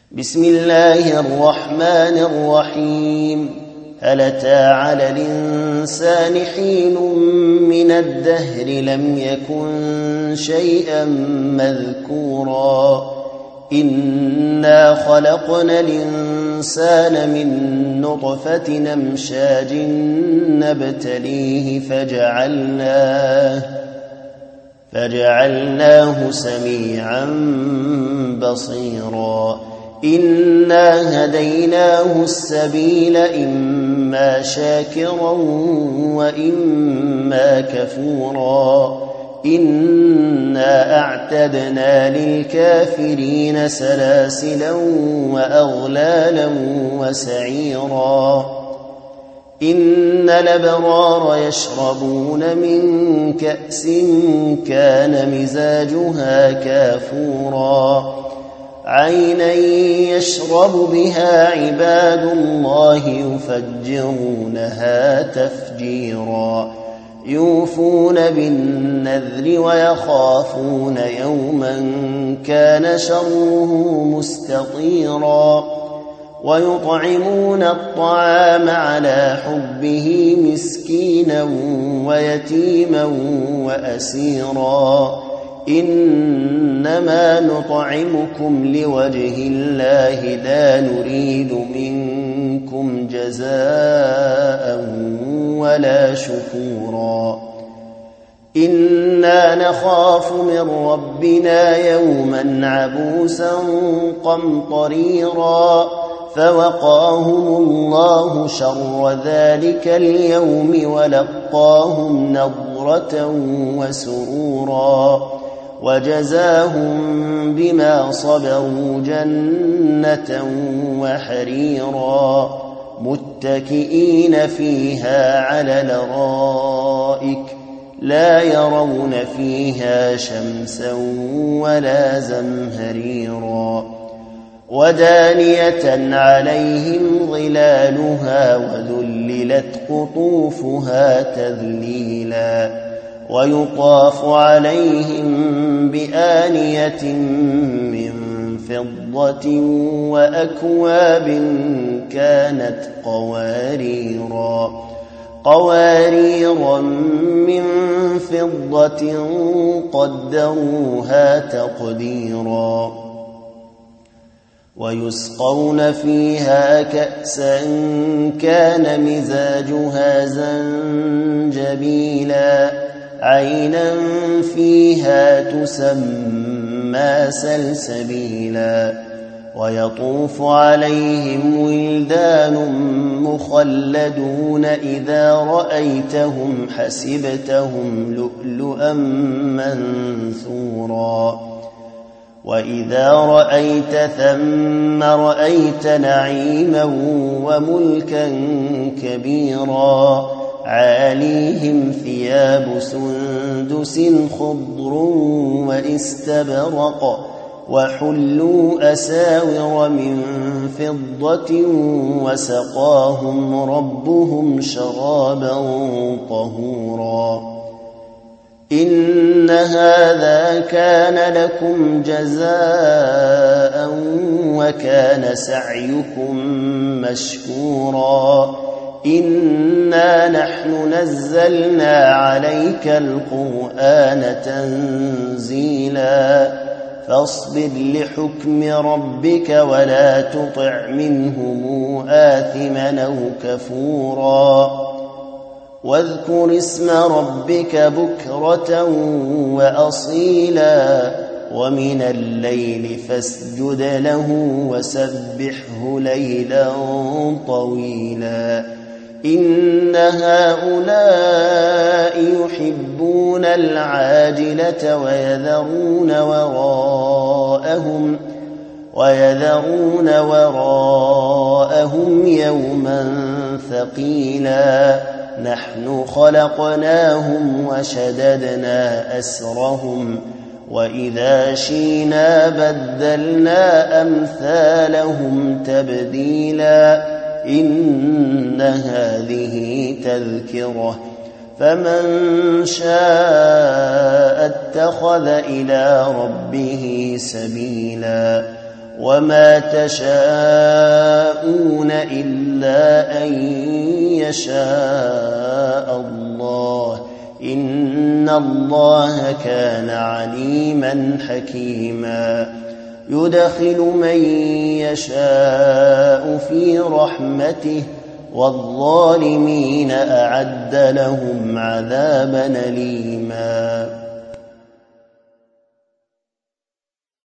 بسم الله الرحمن الرحيم. هل أتى على الإنسان حين من الدهر لم يكن شيئا مذكورا إنا خلقنا الإنسان من نطفة أمشاج نبتليه فجعلناه سميعا بصيرا إنا هديناه السبيل إما شاكرا وإما كفورا إنا أعتدنا للكافرين سلاسلا وأغلالا وسعيرا إن الأبرار يشربون من كأس كان مزاجها كافورا عينا يشرب بها عباد الله يفجرونها تفجيرا يوفون بالنذر ويخافون يوما كان شره مستطيرا ويطعمون الطعام على حبه مسكينا ويتيما وأسيرا إنما نطعمكم لوجه الله لا نريد منكم جزاء ولا شكورا إنا نخاف من ربنا يوما عبوسا قمطريرا فوقاهم الله شر ذلك اليوم ولقاهم نضرة وسرورا وجزاهم بما صبروا جنة وحريرا متكئين فيها على الأرائك لا يرون فيها شمسا ولا زمهريرا ودانية عليهم ظلالها وذللت قطوفها تذليلا ويطاف عليهم بآنية من فضة وأكواب كانت قواريرا من فضة قدروها تقديرا ويسقون فيها كأسا كان مزاجها زنجبيلا عينا فيها تسمى سلسبيلا ويطوف عليهم ولدان مخلدون إذا رأيتهم حسبتهم لؤلؤا منثورا وإذا رأيت ثم رأيت نعيما وملكا كبيرا عاليهم ثياب سندس خضر واستبرق وحلوا أساور من فضة وسقاهم ربهم شرابا طهورا إن هذا كان لكم جزاء وكان سعيكم مشكورا إنا نحن نزلنا عليك القرآن تنزيلا فاصبر لحكم ربك ولا تطع منهم آثما أو كفورا واذكر اسم ربك بكرة وأصيلا ومن الليل فاسجد له وسبحه ليلا طويلا إن هؤلاء يحبون العاجلة ويذرون وراءهم يوما ثقيلا نحن خلقناهم وشددنا أسرهم وإذا شينا بدلنا أمثالهم تبديلا إن هذه تذكرة فمن شاء اتخذ إلى ربه سبيلا وما تشاءون إلا أن يشاء الله إن الله كان عليما حكيما يدخل من يشاء في رحمته والظالمين أعد لهم عذابا أليما